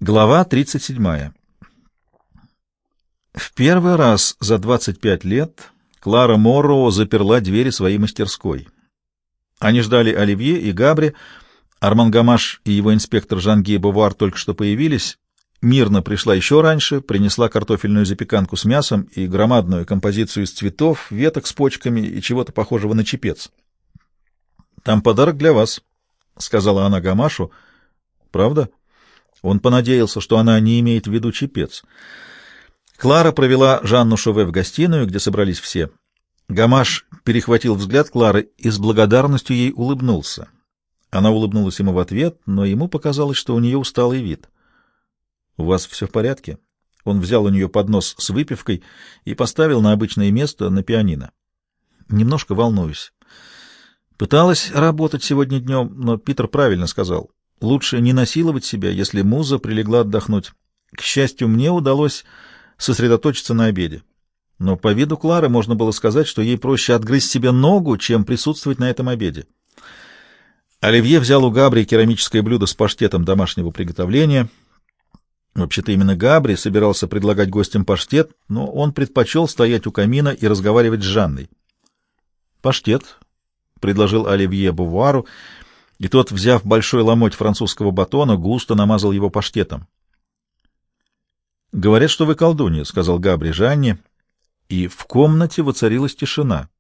Глава 37. В первый раз за 25 лет Клара Морроу заперла двери своей мастерской. Они ждали Оливье и Габри. Арман Гамаш и его инспектор Жан-Ги Бувар только что появились. Мирна пришла еще раньше, принесла картофельную запеканку с мясом и громадную композицию из цветов, веток с почками и чего-то похожего на чепец. «Там подарок для вас», — сказала она Гамашу. «Правда?» Он понадеялся, что она не имеет в виду чепец. Клара провела Жанну Шове в гостиную, где собрались все. Гамаш перехватил взгляд Клары и с благодарностью ей улыбнулся. Она улыбнулась ему в ответ, но ему показалось, что у нее усталый вид. «У вас все в порядке?» Он взял у нее поднос с выпивкой и поставил на обычное место на пианино. «Немножко волнуюсь. Пыталась работать сегодня днем, но Питер правильно сказал. Лучше не насиловать себя, если муза прилегла отдохнуть. К счастью, мне удалось сосредоточиться на обеде. Но по виду Клары можно было сказать, что ей проще отгрызть себе ногу, чем присутствовать на этом обеде». Оливье взял у Габри керамическое блюдо с паштетом домашнего приготовления. Вообще-то именно Габри собирался предлагать гостям паштет, но он предпочел стоять у камина и разговаривать с Жанной. «Паштет», — предложил Оливье Бувару, и тот, взяв большой ломоть французского батона, густо намазал его паштетом. «Говорят, что вы колдунья», — сказал Габри Жанне, и в комнате воцарилась тишина.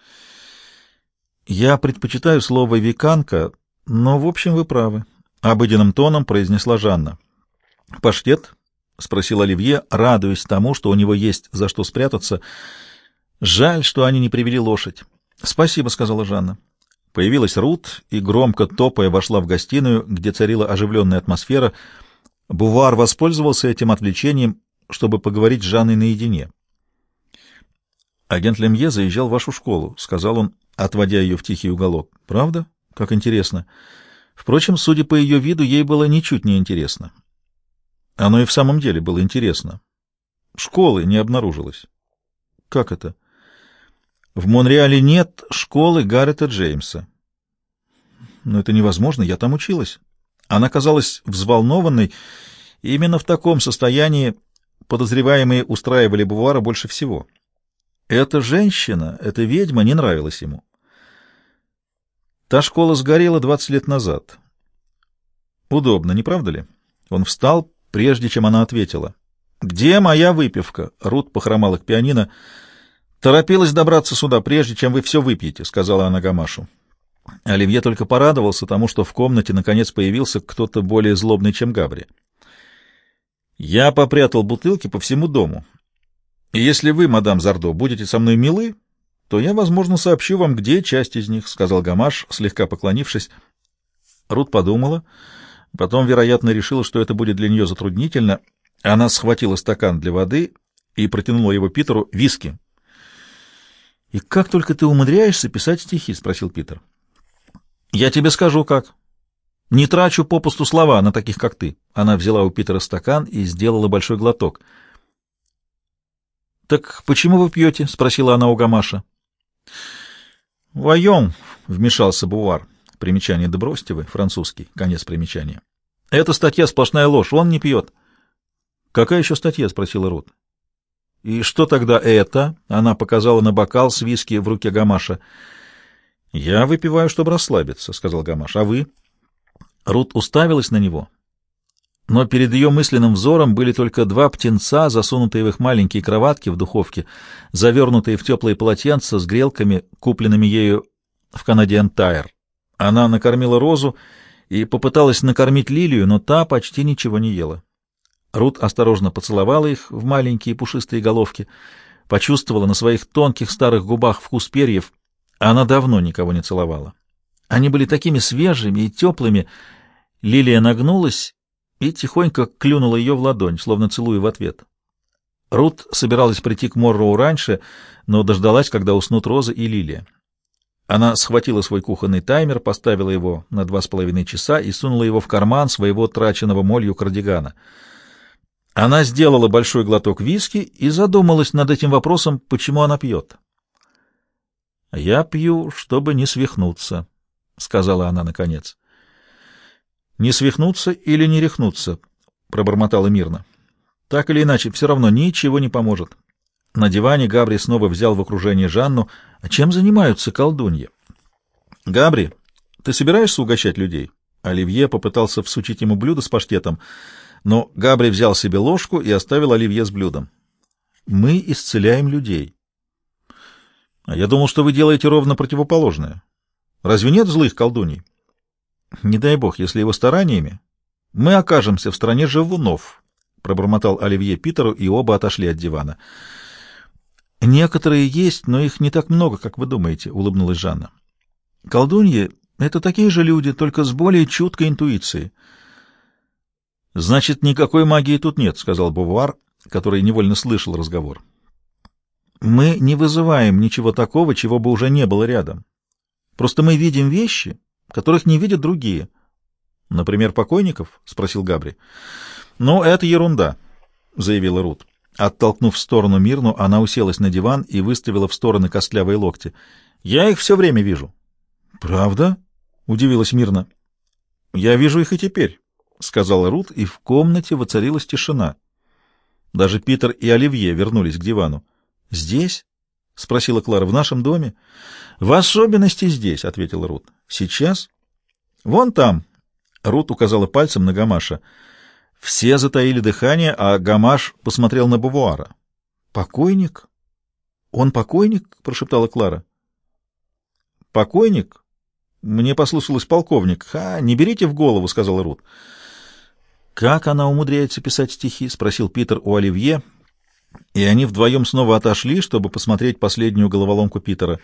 «Я предпочитаю слово «веканка», но, в общем, вы правы», — обыденным тоном произнесла Жанна. «Паштет?» — спросил Оливье, радуясь тому, что у него есть за что спрятаться. «Жаль, что они не привели лошадь». «Спасибо», — сказала Жанна. Появилась Рут и, громко топая, вошла в гостиную, где царила оживленная атмосфера. Бувар воспользовался этим отвлечением, чтобы поговорить с Жанной наедине. «Агент Лемье заезжал в вашу школу», — сказал он, отводя ее в тихий уголок. «Правда? Как интересно». Впрочем, судя по ее виду, ей было ничуть не интересно. Оно и в самом деле было интересно. Школы не обнаружилось. «Как это?» «В Монреале нет школы Гаррета Джеймса». «Но это невозможно, я там училась». Она казалась взволнованной, и именно в таком состоянии подозреваемые устраивали Бувара больше всего. Эта женщина, эта ведьма не нравилась ему. Та школа сгорела 20 лет назад. Удобно, не правда ли? Он встал, прежде чем она ответила. «Где моя выпивка?» Рут похромала к пианино. «Торопилась добраться сюда, прежде чем вы все выпьете», — сказала она Гамашу. Оливье только порадовался тому, что в комнате наконец появился кто-то более злобный, чем Габри. «Я попрятал бутылки по всему дому. И если вы, мадам Зардо, будете со мной милы, то я, возможно, сообщу вам, где часть из них», — сказал Гамаш, слегка поклонившись. Рут подумала, потом, вероятно, решила, что это будет для нее затруднительно. Она схватила стакан для воды и протянула его Питеру. «Виски». «И как только ты умудряешься писать стихи?» — спросил Питер. «Я тебе скажу, как. Не трачу попусту слова на таких, как ты». Она взяла у Питера стакан и сделала большой глоток. «Так почему вы пьете?» — спросила она у Гамаша. «Воем», — вмешался Бувар. Примечание «да бросьте вы», французский, конец примечания. «Эта статья сплошная ложь, он не пьет». «Какая еще статья?» — спросила Рут. «И что тогда это?» — она показала на бокал с виски в руке Гамаша. «Я выпиваю, чтобы расслабиться», — сказал Гамаш. «А вы?» Рут уставилась на него, но перед ее мысленным взором были только два птенца, засунутые в их маленькие кроватки в духовке, завернутые в теплые полотенца с грелками, купленными ею в Canadian Tire. Она накормила Розу и попыталась накормить Лилию, но та почти ничего не ела. Рут осторожно поцеловала их в маленькие пушистые головки, почувствовала на своих тонких старых губах вкус перьев. Она давно никого не целовала. Они были такими свежими и теплыми. Лилия нагнулась и тихонько клюнула ее в ладонь, словно целуя в ответ. Рут собиралась прийти к Морроу раньше, но дождалась, когда уснут Роза и Лилия. Она схватила свой кухонный таймер, поставила его на 2,5 часа и сунула его в карман своего траченного молью кардигана. Она сделала большой глоток виски и задумалась над этим вопросом, почему она пьет. «Я пью, чтобы не свихнуться», — сказала она наконец. «Не свихнуться или не рехнуться?» — пробормотала Мирна. Так или иначе, все равно ничего не поможет. На диване Габри снова взял в окружение Жанну. А чем занимаются колдуньи? — Габри, ты собираешься угощать людей? Оливье попытался всучить ему блюдо с паштетом, но Габри взял себе ложку и оставил Оливье с блюдом. — Мы исцеляем людей. — А я думал, что вы делаете ровно противоположное. Разве нет злых колдуней? — Не дай бог, если его стараниями мы окажемся в стране живунов, — пробормотал Оливье Питеру, и оба отошли от дивана. — Некоторые есть, но их не так много, как вы думаете, — улыбнулась Жанна. — Колдуньи — это такие же люди, только с более чуткой интуицией. — Значит, никакой магии тут нет, — сказал Бувуар, который невольно слышал разговор. — Мы не вызываем ничего такого, чего бы уже не было рядом. Просто мы видим вещи, которых не видят другие. — Например, покойников? — спросил Габри. — Ну, это ерунда, — заявила Рут. Оттолкнув в сторону Мирну, она уселась на диван и выставила в стороны костлявые локти. — Я их все время вижу. — Правда? — удивилась Мирна. — Я вижу их и теперь, — сказала Рут, и в комнате воцарилась тишина. Даже Питер и Оливье вернулись к дивану. — Здесь? — спросила Клара. — В нашем доме? — В особенности здесь, — ответила Рут. — Сейчас? — Вон там. Рут указала пальцем на Гамаша. Все затаили дыхание, а Гамаш посмотрел на Бувуара. — Покойник? — Он покойник? — прошептала Клара. — Покойник? Мне послышалось полковник. — не берите в голову, — сказала Рут. — Как она умудряется писать стихи? — спросил Питер у Оливье, и они вдвоем снова отошли, чтобы посмотреть последнюю головоломку Питера.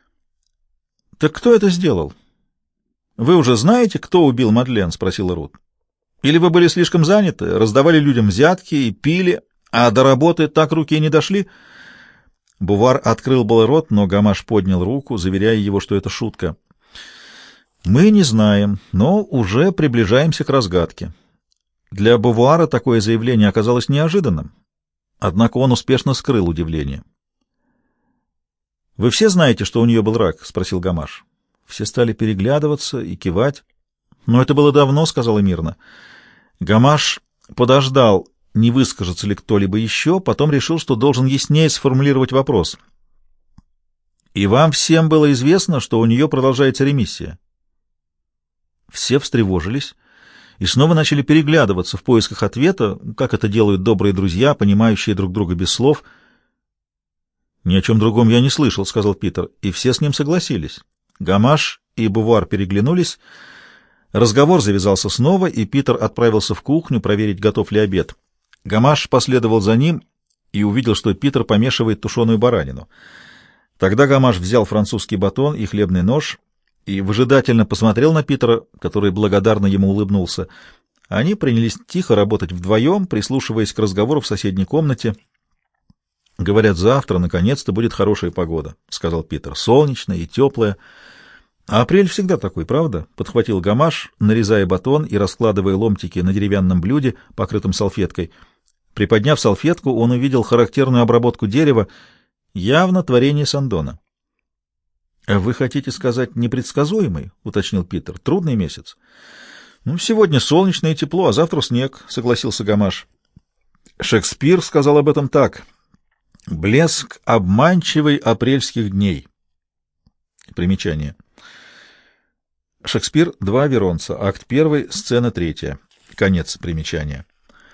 — Так кто это сделал? — Вы уже знаете, кто убил Мадлен? — спросила Рут. — Или вы были слишком заняты, раздавали людям взятки и пили, а до работы так руки и не дошли? Бувар открыл был рот, но Гамаш поднял руку, заверяя его, что это шутка. — Мы не знаем, но уже приближаемся к разгадке. Для Бувара такое заявление оказалось неожиданным, однако он успешно скрыл удивление. — Вы все знаете, что у нее был рак? — спросил Гамаш. Все стали переглядываться и кивать. — Но это было давно, — сказала Мирна. Гамаш подождал, не выскажется ли кто-либо еще, потом решил, что должен яснее сформулировать вопрос. — И вам всем было известно, что у нее продолжается ремиссия? Все встревожились и снова начали переглядываться в поисках ответа, как это делают добрые друзья, понимающие друг друга без слов. — Ни о чем другом я не слышал, — сказал Питер, и все с ним согласились. Гамаш и Бувар переглянулись. Разговор завязался снова, и Питер отправился в кухню проверить, готов ли обед. Гамаш последовал за ним и увидел, что Питер помешивает тушеную баранину. Тогда Гамаш взял французский батон и хлебный нож и выжидательно посмотрел на Питера, который благодарно ему улыбнулся. Они принялись тихо работать вдвоем, прислушиваясь к разговору в соседней комнате. — Говорят, завтра наконец-то будет хорошая погода, — сказал Питер. — Солнечная и теплая. — А апрель всегда такой, правда? — подхватил Гамаш, нарезая батон и раскладывая ломтики на деревянном блюде, покрытом салфеткой. Приподняв салфетку, он увидел характерную обработку дерева, явно творение Сандона. — Вы хотите сказать непредсказуемый? — уточнил Питер. — Трудный месяц. — Ну, сегодня солнечно и тепло, а завтра снег, — согласился Гамаш. Шекспир сказал об этом так: «Блеск обманчивый апрельских дней». Примечание. Шекспир, «Два Веронца», акт 1, сцена 3. Конец примечания.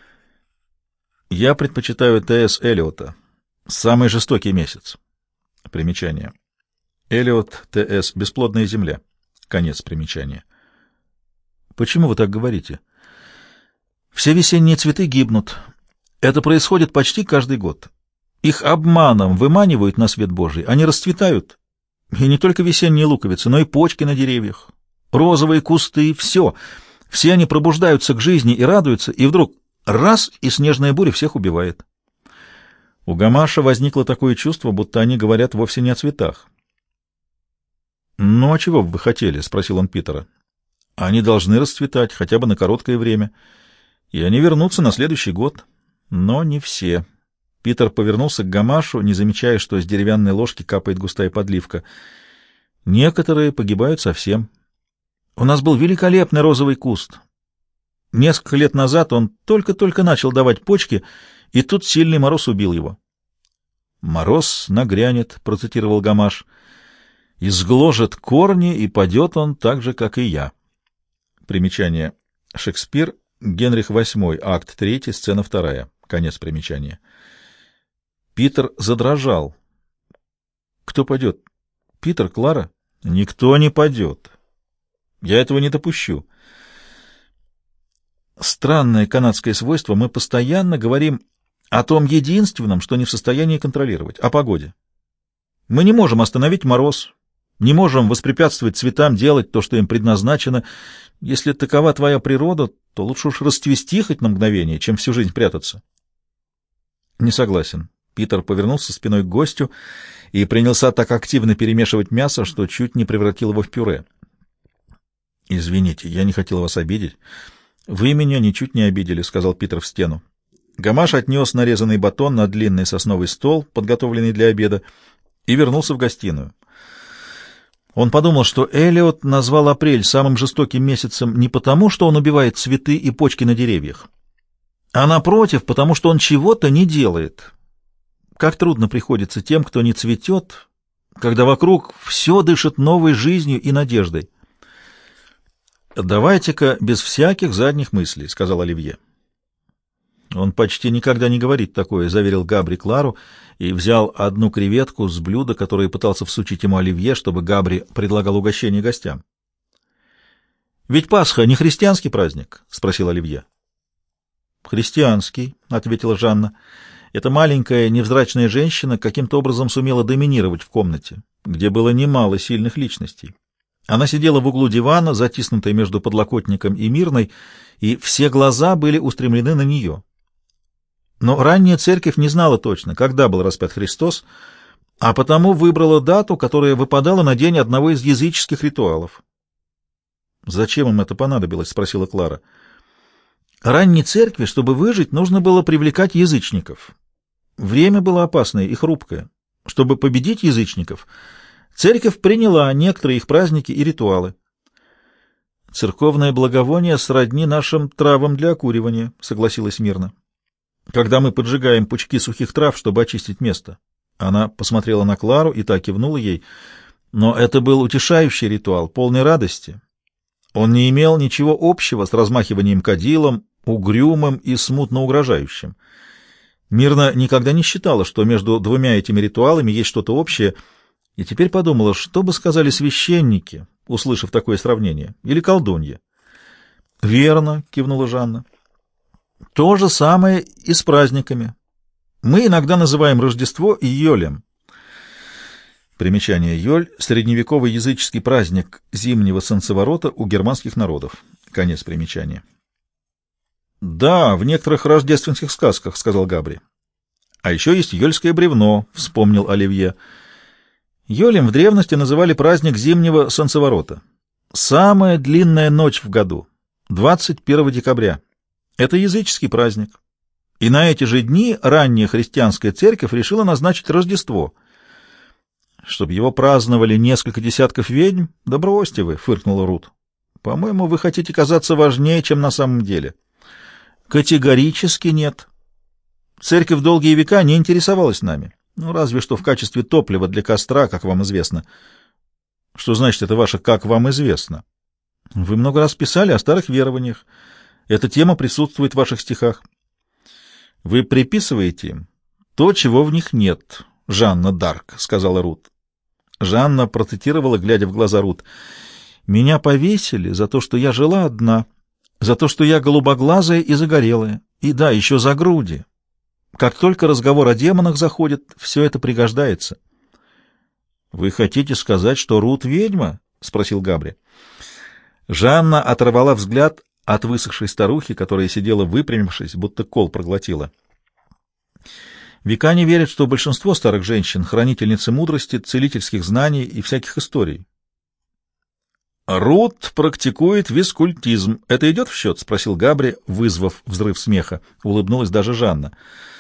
Я предпочитаю Т.С. Эллиота. Самый жестокий месяц. Примечание. Эллиот, Т.С. «Бесплодная земля». Конец примечания. Почему вы так говорите? Все весенние цветы гибнут. Это происходит почти каждый год. Их обманом выманивают на свет Божий, они расцветают. И не только весенние луковицы, но и почки на деревьях, розовые кусты, все. Все они пробуждаются к жизни и радуются, и вдруг раз — и снежная буря всех убивает. У Гамаша возникло такое чувство, будто они говорят вовсе не о цветах. «Ну, а чего бы вы хотели?» — спросил он Питера. «Они должны расцветать хотя бы на короткое время, и они вернутся на следующий год. Но не все». Питер повернулся к Гамашу, не замечая, что с деревянной ложки капает густая подливка. «Некоторые погибают совсем. У нас был великолепный розовый куст. Несколько лет назад он только-только начал давать почки, и тут сильный мороз убил его. «Мороз нагрянет», — процитировал Гамаш, — «и сгложет корни, и падет он так же, как и я». Примечание. Шекспир, Генрих VIII, акт 3, сцена 2. Конец примечания. Питер задрожал. «Кто падет? Питер, Клара?» «Никто не падет. Я этого не допущу». Странное канадское свойство: мы постоянно говорим о том единственном, что не в состоянии контролировать, о погоде. Мы не можем остановить мороз, не можем воспрепятствовать цветам делать то, что им предназначено. Если такова твоя природа, то лучше уж расцвести хоть на мгновение, чем всю жизнь прятаться. Не согласен. Питер повернулся спиной к гостю и принялся так активно перемешивать мясо, что чуть не превратил его в пюре. «Извините, я не хотел вас обидеть». «Вы меня ничуть не обидели», — сказал Питер в стену. Гамаш отнес нарезанный батон на длинный сосновый стол, подготовленный для обеда, и вернулся в гостиную. Он подумал, что Элиот назвал апрель самым жестоким месяцем не потому, что он убивает цветы и почки на деревьях, а напротив, потому что он чего-то не делает. Как трудно приходится тем, кто не цветет, когда вокруг все дышит новой жизнью и надеждой. «Давайте-ка без всяких задних мыслей», — сказал Оливье. «Он почти никогда не говорит такое», — заверил Габри Клару и взял одну креветку с блюда, которое пытался всучить ему Оливье, чтобы Габри предлагал угощение гостям. «Ведь Пасха не христианский праздник?» — спросил Оливье. «Христианский», — ответила Жанна. Эта маленькая невзрачная женщина каким-то образом сумела доминировать в комнате, где было немало сильных личностей. Она сидела в углу дивана, затиснутая между подлокотником и Мирной, и все глаза были устремлены на нее. Но ранняя церковь не знала точно, когда был распят Христос, а потому выбрала дату, которая выпадала на день одного из языческих ритуалов. «Зачем им это понадобилось?» — спросила Клара. «Ранней церкви, чтобы выжить, нужно было привлекать язычников. Время было опасное и хрупкое. Чтобы победить язычников, церковь приняла некоторые их праздники и ритуалы. «Церковное благовоние сродни нашим травам для окуривания», — согласилась Мирна. «Когда мы поджигаем пучки сухих трав, чтобы очистить место». Она посмотрела на Клару и та кивнула ей. Но это был утешающий ритуал, полный радости. Он не имел ничего общего с размахиванием кадилом, угрюмым и смутно угрожающим. Мирна никогда не считала, что между двумя этими ритуалами есть что-то общее, и теперь подумала, что бы сказали священники, услышав такое сравнение, или колдунья. «Верно», — кивнула Жанна. «То же самое и с праздниками. Мы иногда называем Рождество Йолем». Примечание. Йоль — средневековый языческий праздник зимнего солнцеворота у германских народов. Конец примечания. «Да, в некоторых рождественских сказках», — сказал Габри. «А еще есть йольское бревно», — вспомнил Оливье. Йолем в древности называли праздник зимнего солнцеворота. Самая длинная ночь в году, 21 декабря. Это языческий праздник. И на эти же дни ранняя христианская церковь решила назначить Рождество. «Чтобы его праздновали несколько десятков ведьм? Да бросьте вы», — фыркнула Рут. «По-моему, вы хотите казаться важнее, чем на самом деле». «Категорически нет. Церковь долгие века не интересовалась нами. Ну, разве что в качестве топлива для костра, как вам известно». «Что значит это ваше «как вам известно»?» «Вы много раз писали о старых верованиях. Эта тема присутствует в ваших стихах». «Вы приписываете им то, чего в них нет, Жанна Дарк», — сказала Рут. Жанна процитировала, глядя в глаза Рут. «Меня повесили за то, что я жила одна, за то, что я голубоглазая и загорелая, и да, еще за груди. Как только разговор о демонах заходит, все это пригождается». «Вы хотите сказать, что Рут ведьма?» — спросил Габри. Жанна оторвала взгляд от высохшей старухи, которая сидела выпрямившись, будто кол проглотила. Векане верят, что большинство старых женщин — хранительницы мудрости, целительских знаний и всяких историй. «Рут практикует вискультизм. Это идет в счет?» — спросил Габри, вызвав взрыв смеха. Улыбнулась даже Жанна.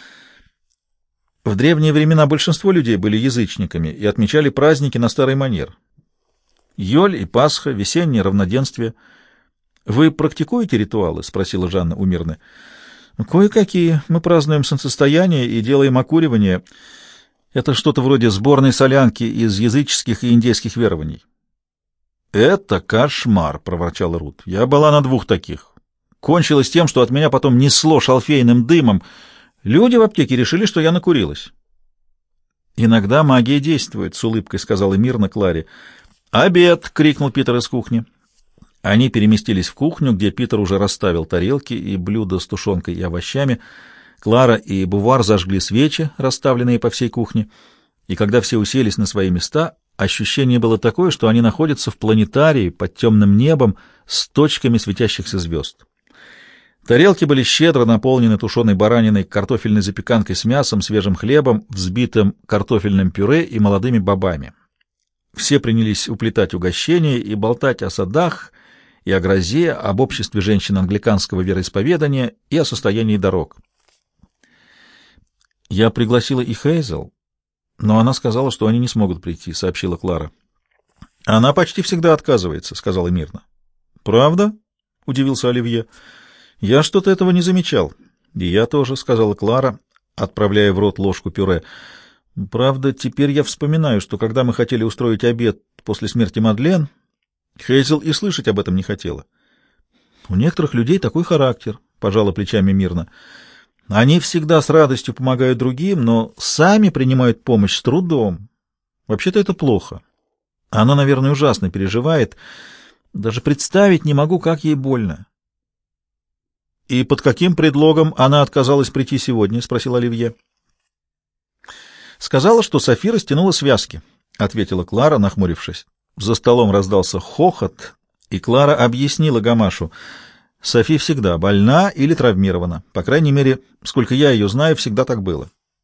В древние времена большинство людей были язычниками и отмечали праздники на старый манер. Йоль и Пасха, весеннее равноденствие. «Вы практикуете ритуалы?» — спросила Жанна у Мирны. «Кое-какие. Мы празднуем солнцестояние и делаем окуривание. Это что-то вроде сборной солянки из языческих и индейских верований». «Это кошмар!» — проворчала Рут. «Я была на 2 таких. Кончилось тем, что от меня потом несло шалфейным дымом. Люди в аптеке решили, что я накурилась». «Иногда магия действует», — с улыбкой сказала Мирна Кларе. «Обед!» — крикнул Питер из кухни. Они переместились в кухню, где Питер уже расставил тарелки и блюда с тушенкой и овощами. Клара и Бувар зажгли свечи, расставленные по всей кухне, и когда все уселись на свои места, ощущение было такое, что они находятся в планетарии под темным небом с точками светящихся звезд. Тарелки были щедро наполнены тушеной бараниной, картофельной запеканкой с мясом, свежим хлебом, взбитым картофельным пюре и молодыми бобами. Все принялись уплетать угощения и болтать о садах и о грозе, об обществе женщин англиканского вероисповедания и о состоянии дорог. «Я пригласила и Хейзел, но она сказала, что они не смогут прийти», — сообщила Клара. «Она почти всегда отказывается», — сказала Мирна. «Правда?» — удивился Оливье. «Я что-то этого не замечал». «И я тоже», — сказала Клара, отправляя в рот ложку пюре. «Правда, теперь я вспоминаю, что когда мы хотели устроить обед после смерти Мадлен, Хейзел и слышать об этом не хотела». «У некоторых людей такой характер», — пожала плечами Мирна. «Они всегда с радостью помогают другим, но сами принимают помощь с трудом. Вообще-то это плохо. Она, наверное, ужасно переживает. Даже представить не могу, как ей больно». «И под каким предлогом она отказалась прийти сегодня?» — спросил Оливье. «Сказала, что Софи растянула связки», — ответила Клара, нахмурившись. За столом раздался хохот, и Клара объяснила Гамашу. Софи всегда больна или травмирована. По крайней мере, сколько я ее знаю, всегда так было.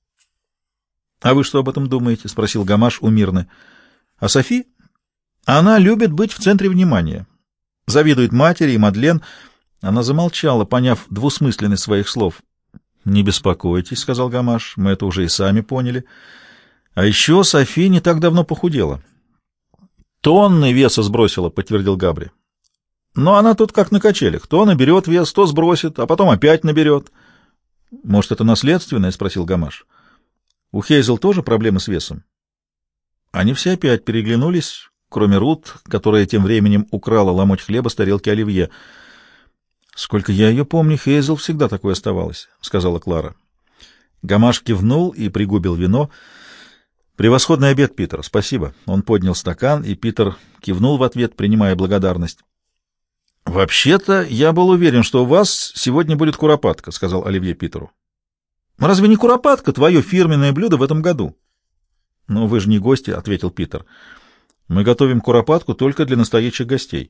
«А вы что об этом думаете?» — спросил Гамаш у Мирны. «А Софи? Она любит быть в центре внимания. Завидует матери и Мадлен». Она замолчала, поняв двусмысленность своих слов. «Не беспокойтесь», — сказал Гамаш, — «мы это уже и сами поняли. А еще Софи не так давно похудела». «Тонны веса сбросила», — подтвердил Габри. «Но она тут как на качелях. То наберет вес, то сбросит, а потом опять наберет». «Может, это наследственное?» — спросил Гамаш. «У Хейзел тоже проблемы с весом?» Они все опять переглянулись, кроме Рут, которая тем временем украла ломоть хлеба с тарелки Оливье. «Сколько я ее помню, Хейзел всегда такой оставалась», — сказала Клара. Гамаш кивнул и пригубил вино. «Превосходный обед, Питер, спасибо». Он поднял стакан, и Питер кивнул в ответ, принимая благодарность. «Вообще-то я был уверен, что у вас сегодня будет куропатка», — сказал Оливье Питеру. «Разве не куропатка твое фирменное блюдо в этом году?» «Но вы же не гости», — ответил Питер. «Мы готовим куропатку только для настоящих гостей».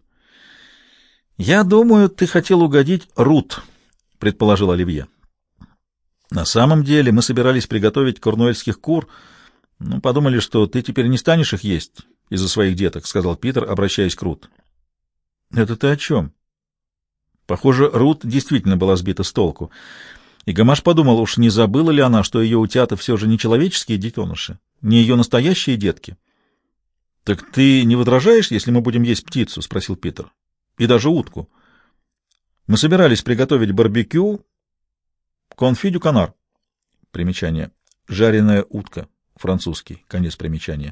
«Я думаю, ты хотел угодить Рут», — предположил Оливье. «На самом деле мы собирались приготовить корнуэльских кур, но подумали, что ты теперь не станешь их есть из-за своих деток», — сказал Питер, обращаясь к Рут. «Это ты о чем?» Похоже, Рут действительно была сбита с толку, и Гамаш подумал, уж не забыла ли она, что ее утята все же не человеческие детеныши, не ее настоящие детки. «Так ты не возражаешь, если мы будем есть птицу?» — спросил Питер. «И даже утку. Мы собирались приготовить барбекю конфи дю канар». Примечание. Жареная утка. Французский. Конец примечания.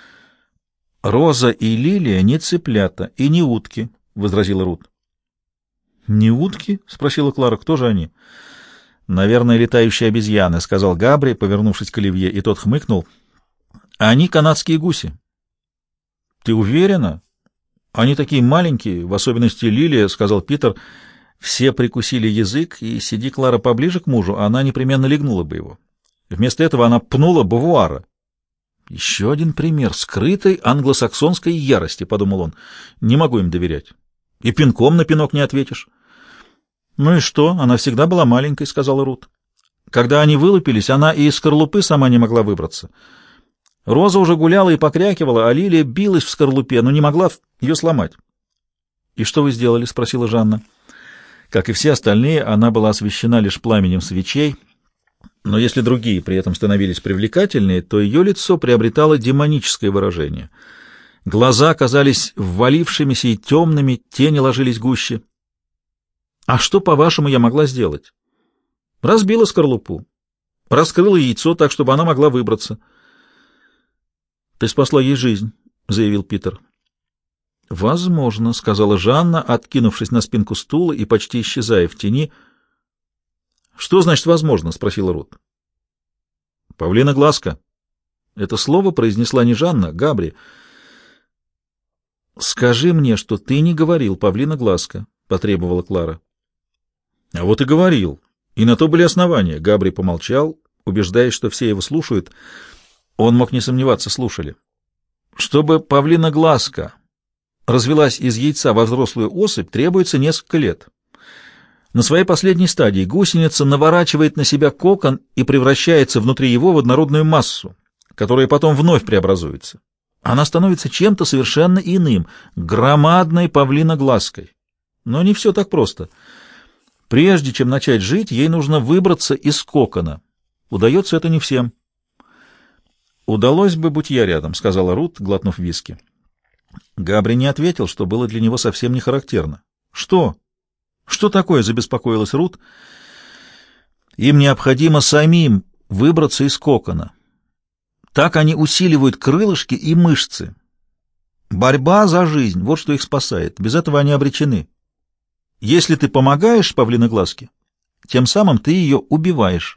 «Роза и Лилия не цыплята и не утки», — возразила Рут. «Не утки?» — спросила Клара. «Кто же они?» «Наверное, летающие обезьяны», — сказал Габри, повернувшись к Оливье, и тот хмыкнул. «Они канадские гуси». «Ты уверена? Они такие маленькие, в особенности Лилия», — сказал Питер. Все прикусили язык, и, сиди Клара поближе к мужу, она непременно легнула бы его. Вместо этого она пнула Бувуара. «Еще один пример скрытой англосаксонской ярости», — подумал он. «Не могу им доверять. И пинком на пинок не ответишь». «Ну и что? Она всегда была маленькой», — сказала Рут. «Когда они вылупились, она и из скорлупы сама не могла выбраться. Роза уже гуляла и покрякивала, а Лилия билась в скорлупе, но не могла ее сломать». «И что вы сделали?» — спросила Жанна. Как и все остальные, она была освещена лишь пламенем свечей, но если другие при этом становились привлекательнее, то ее лицо приобретало демоническое выражение. Глаза казались ввалившимися и темными, тени ложились гуще. А что, по-вашему, я могла сделать? Разбила скорлупу, раскрыла яйцо так, чтобы она могла выбраться. Ты спасла ей жизнь, заявил Питер. Возможно, сказала Жанна, откинувшись на спинку стула и почти исчезая в тени. Что значит возможно? Спросила Рут. Павлина Глазка. Это слово произнесла не Жанна, Габри. Скажи мне, что ты не говорил, Павлина Глазка, потребовала Клара. А вот и говорил. И на то были основания. Габри помолчал, убеждаясь, что все его слушают. Он мог не сомневаться, слушали. Чтобы павлина Глазка развелась из яйца во взрослую особь, требуется несколько лет. На своей последней стадии гусеница наворачивает на себя кокон и превращается внутри его в однородную массу, которая потом вновь преобразуется. Она становится чем-то совершенно иным, громадной павлиноглазкой. Но не все так просто. Прежде чем начать жить, ей нужно выбраться из кокона. Удается это не всем. «Удалось бы, будь я рядом», — сказала Рут, глотнув виски. Габри не ответил, что было для него совсем не характерно. «Что? Что такое?» — забеспокоилась Рут. «Им необходимо самим выбраться из кокона. Так они усиливают крылышки и мышцы. Борьба за жизнь — вот что их спасает. Без этого они обречены. Если ты помогаешь павлиноглазке, тем самым ты ее убиваешь».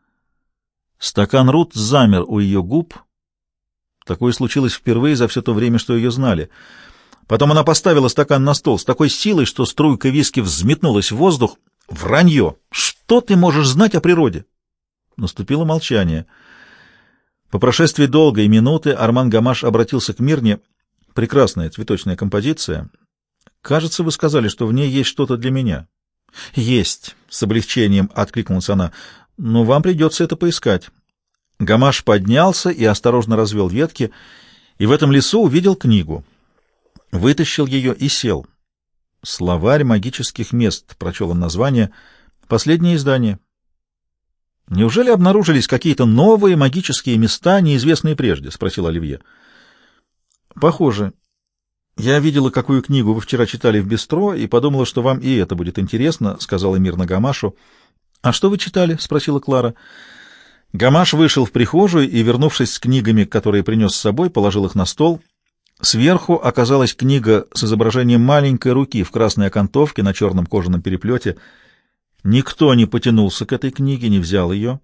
Стакан Рут замер у ее губ. Такое случилось впервые за все то время, что ее знали. Потом она поставила стакан на стол с такой силой, что струйка виски взметнулась в воздух. «Вранье! Что ты можешь знать о природе?» Наступило молчание. По прошествии долгой минуты Арман Гамаш обратился к Мирне. «Прекрасная цветочная композиция. Кажется, вы сказали, что в ней есть что-то для меня». «Есть», — с облегчением откликнулась она, — «но вам придется это поискать». Гамаш поднялся и осторожно развел ветки, и в этом лесу увидел книгу. Вытащил ее и сел. «Словарь магических мест», — прочел он название, — «последнее издание». «Неужели обнаружились какие-то новые магические места, неизвестные прежде?» — спросил Оливье. «Похоже. Я видела, какую книгу вы вчера читали в бистро, и подумала, что вам и это будет интересно», — сказала мирно Гамашу. «А что вы читали?» — спросила Клара. Гамаш вышел в прихожую и, вернувшись с книгами, которые принес с собой, положил их на стол. Сверху оказалась книга с изображением маленькой руки в красной окантовке на черном кожаном переплете. Никто не потянулся к этой книге, не взял ее.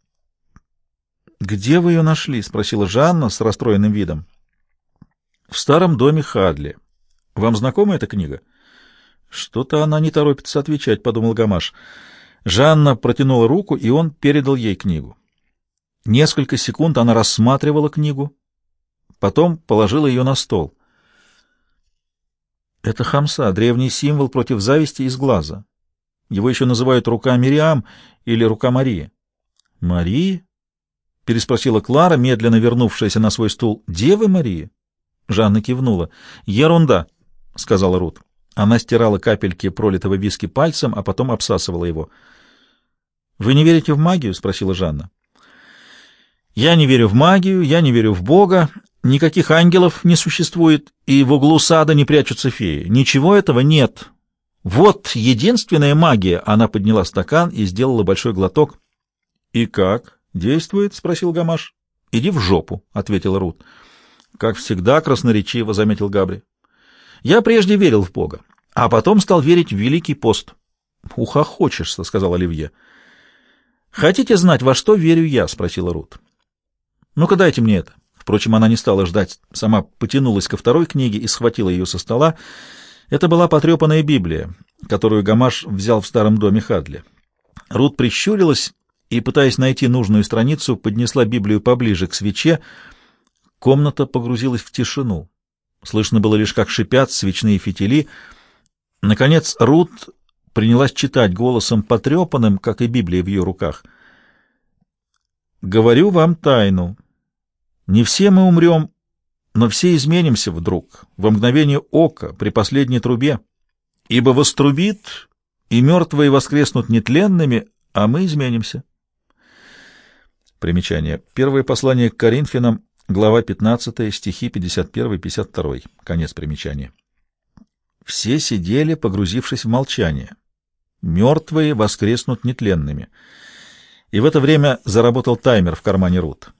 «Где вы ее нашли?» — спросила Жанна с расстроенным видом. «В старом доме Хадли. Вам знакома эта книга?» «Что-то она не торопится отвечать», — подумал Гамаш. Жанна протянула руку, и он передал ей книгу. Несколько секунд она рассматривала книгу, потом положила ее на стол. Это хамса, древний символ против зависти из глаза. Его еще называют рука Мириам или рука Марии. «Марии?» — переспросила Клара, медленно вернувшаяся на свой стул. «Девы Марии?» Жанна кивнула. «Ерунда», — сказала Рут. Она стирала капельки пролитого виски пальцем, а потом обсасывала его. «Вы не верите в магию?» — спросила Жанна. «Я не верю в магию, я не верю в Бога, никаких ангелов не существует, и в углу сада не прячутся феи. Ничего этого нет. Вот единственная магия!» Она подняла стакан и сделала большой глоток. «И как? Действует?» — спросил Гамаш. «Иди в жопу», — ответила Рут. «Как всегда красноречиво», — заметил Габри. «Я прежде верил в Бога, а потом стал верить в Великий пост». «Ухохочешься», — сказал Оливье. «Хотите знать, во что верю я?» — спросила Рут. «Ну-ка дайте мне это». Впрочем, она не стала ждать, сама потянулась ко второй книге и схватила ее со стола. Это была потрепанная Библия, которую Гамаш взял в старом доме Хадли. Рут прищурилась и, пытаясь найти нужную страницу, поднесла Библию поближе к свече. Комната погрузилась в тишину. Слышно было лишь, как шипят свечные фитили. Наконец Рут принялась читать голосом потрепанным, как и Библия в ее руках. «Говорю вам тайну. Не все мы умрем, но все изменимся вдруг, во мгновение ока, при последней трубе. Ибо вострубит, и мертвые воскреснут нетленными, а мы изменимся». Примечание. Первое послание к Коринфянам, глава 15, стихи 51-52. Конец примечания. Все сидели, погрузившись в молчание. Мертвые воскреснут нетленными. И в это время заработал таймер в кармане Рут.